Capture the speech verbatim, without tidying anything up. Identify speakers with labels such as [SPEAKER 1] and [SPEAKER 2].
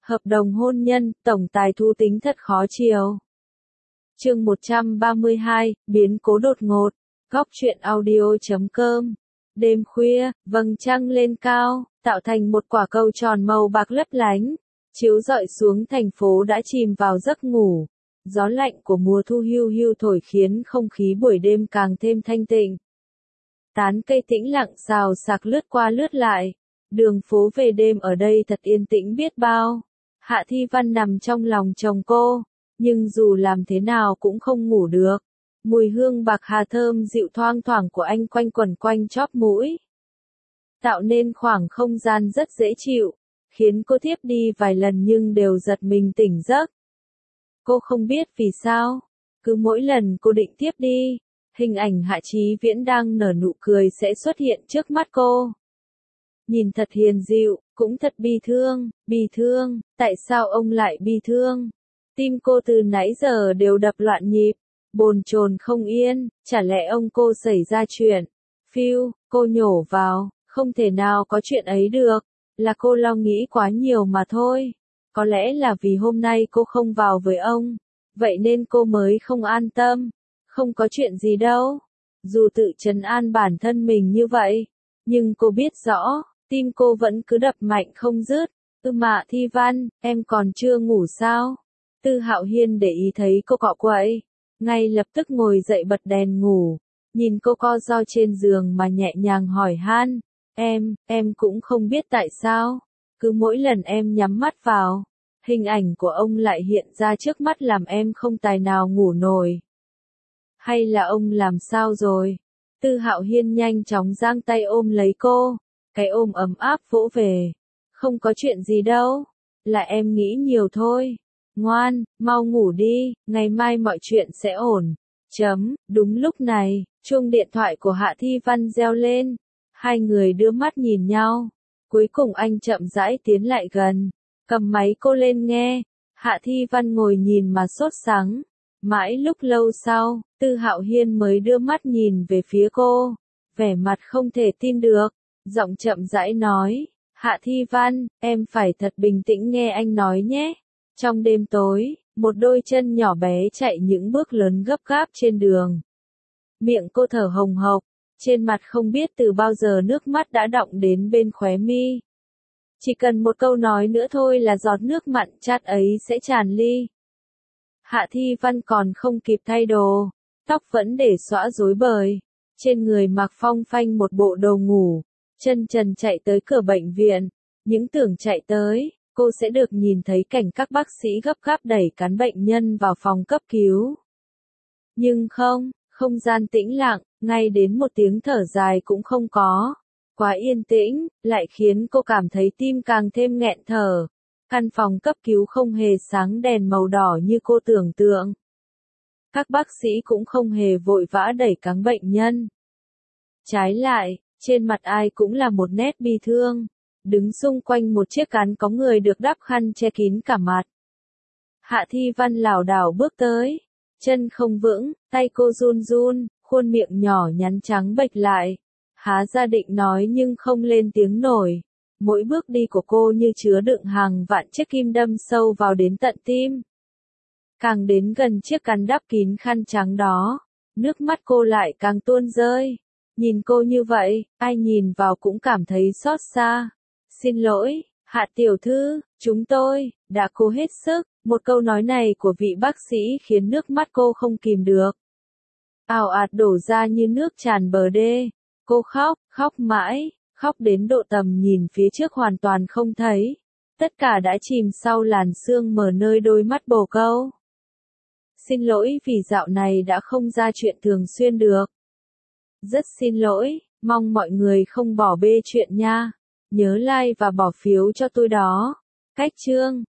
[SPEAKER 1] Hợp đồng hôn nhân, tổng tài Thu Tính thật khó chiều. Chương một trăm ba mươi hai, biến cố đột ngột. Góc truyện audio chấm com. Đêm khuya, vầng trăng lên cao, tạo thành một quả cầu tròn màu bạc lấp lánh, chiếu rọi xuống thành phố đã chìm vào giấc ngủ. Gió lạnh của mùa thu hiu hiu thổi khiến không khí buổi đêm càng thêm thanh tịnh. Tán cây tĩnh lặng xào xạc lướt qua lướt lại. Đường phố về đêm ở đây thật yên tĩnh biết bao. Hạ Thi Văn nằm trong lòng chồng cô, nhưng dù làm thế nào cũng không ngủ được. Mùi hương bạc hà thơm dịu thoang thoảng của anh quanh quẩn quanh chóp mũi, tạo nên khoảng không gian rất dễ chịu, khiến cô thiếp đi vài lần nhưng đều giật mình tỉnh giấc. Cô không biết vì sao, cứ mỗi lần cô định thiếp đi, hình ảnh Hạ Chí Viễn đang nở nụ cười sẽ xuất hiện trước mắt cô. Nhìn thật hiền dịu, cũng thật bi thương, bi thương, tại sao ông lại bi thương? Tim cô từ nãy giờ đều đập loạn nhịp, bồn chồn không yên, chả lẽ ông cô xảy ra chuyện? Phiu, cô nhổ vào, không thể nào có chuyện ấy được, là cô lo nghĩ quá nhiều mà thôi. Có lẽ là vì hôm nay cô không vào với ông, vậy nên cô mới không an tâm. Không có chuyện gì đâu. Dù tự trấn an bản thân mình như vậy, nhưng cô biết rõ, tim cô vẫn cứ đập mạnh không dứt. Ư mà Thi Văn, em còn chưa ngủ sao? Tư Hạo Hiên để ý thấy cô cọ quậy, ngay lập tức ngồi dậy bật đèn ngủ, nhìn cô co ro trên giường mà nhẹ nhàng hỏi han, em, em cũng không biết tại sao, cứ mỗi lần em nhắm mắt vào, hình ảnh của ông lại hiện ra trước mắt làm em không tài nào ngủ nổi. Hay là ông làm sao rồi? Tư Hạo Hiên nhanh chóng giang tay ôm lấy cô, cái ôm ấm áp vỗ về. Không có chuyện gì đâu, là em nghĩ nhiều thôi. Ngoan, mau ngủ đi, ngày mai mọi chuyện sẽ ổn. Chấm, đúng lúc này, chuông điện thoại của Hạ Thi Văn reo lên. Hai người đưa mắt nhìn nhau. Cuối cùng anh chậm rãi tiến lại gần, cầm máy cô lên nghe. Hạ Thi Văn ngồi nhìn mà sốt sắng. Mãi lúc lâu sau, Tư Hạo Hiên mới đưa mắt nhìn về phía cô, vẻ mặt không thể tin được, giọng chậm rãi nói, Hạ Thi Văn, em phải thật bình tĩnh nghe anh nói nhé. Trong đêm tối, một đôi chân nhỏ bé chạy những bước lớn gấp gáp trên đường. Miệng cô thở hồng hộc, trên mặt không biết từ bao giờ nước mắt đã đọng đến bên khóe mi. Chỉ cần một câu nói nữa thôi là giọt nước mặn chát ấy sẽ tràn ly. Hạ Thi Văn còn không kịp thay đồ, tóc vẫn để xõa rối bời, trên người mặc phong phanh một bộ đồ ngủ, chân trần chạy tới cửa bệnh viện, những tưởng chạy tới, cô sẽ được nhìn thấy cảnh các bác sĩ gấp gáp đẩy cán bệnh nhân vào phòng cấp cứu. Nhưng không, không gian tĩnh lặng, ngay đến một tiếng thở dài cũng không có. Quá yên tĩnh, lại khiến cô cảm thấy tim càng thêm nghẹn thở. Căn phòng cấp cứu không hề sáng đèn màu đỏ như cô tưởng tượng. Các bác sĩ cũng không hề vội vã đẩy cáng bệnh nhân. Trái lại, trên mặt ai cũng là một nét bi thương. Đứng xung quanh một chiếc cán có người được đắp khăn che kín cả mặt. Hạ Thi Văn lảo đảo bước tới, chân không vững, tay cô run run, khuôn miệng nhỏ nhắn trắng bệch lại. Há ra định nói nhưng không lên tiếng nổi. Mỗi bước đi của cô như chứa đựng hàng vạn chiếc kim đâm sâu vào đến tận tim. Càng đến gần chiếc cán đắp kín khăn trắng đó, nước mắt cô lại càng tuôn rơi. Nhìn cô như vậy, ai nhìn vào cũng cảm thấy xót xa. Xin lỗi, Hạ tiểu thư, chúng tôi đã cố hết sức. Một câu nói này của vị bác sĩ khiến nước mắt cô không kìm được, ào ạt đổ ra như nước tràn bờ đê. Cô khóc, khóc mãi, khóc đến độ tầm nhìn phía trước hoàn toàn không thấy. Tất cả đã chìm sau làn sương mờ nơi đôi mắt bồ câu. Xin lỗi vì dạo này đã không ra chuyện thường xuyên được. Rất xin lỗi, mong mọi người không bỏ bê chuyện nha. Nhớ like và bỏ phiếu cho tôi đó. Cách chương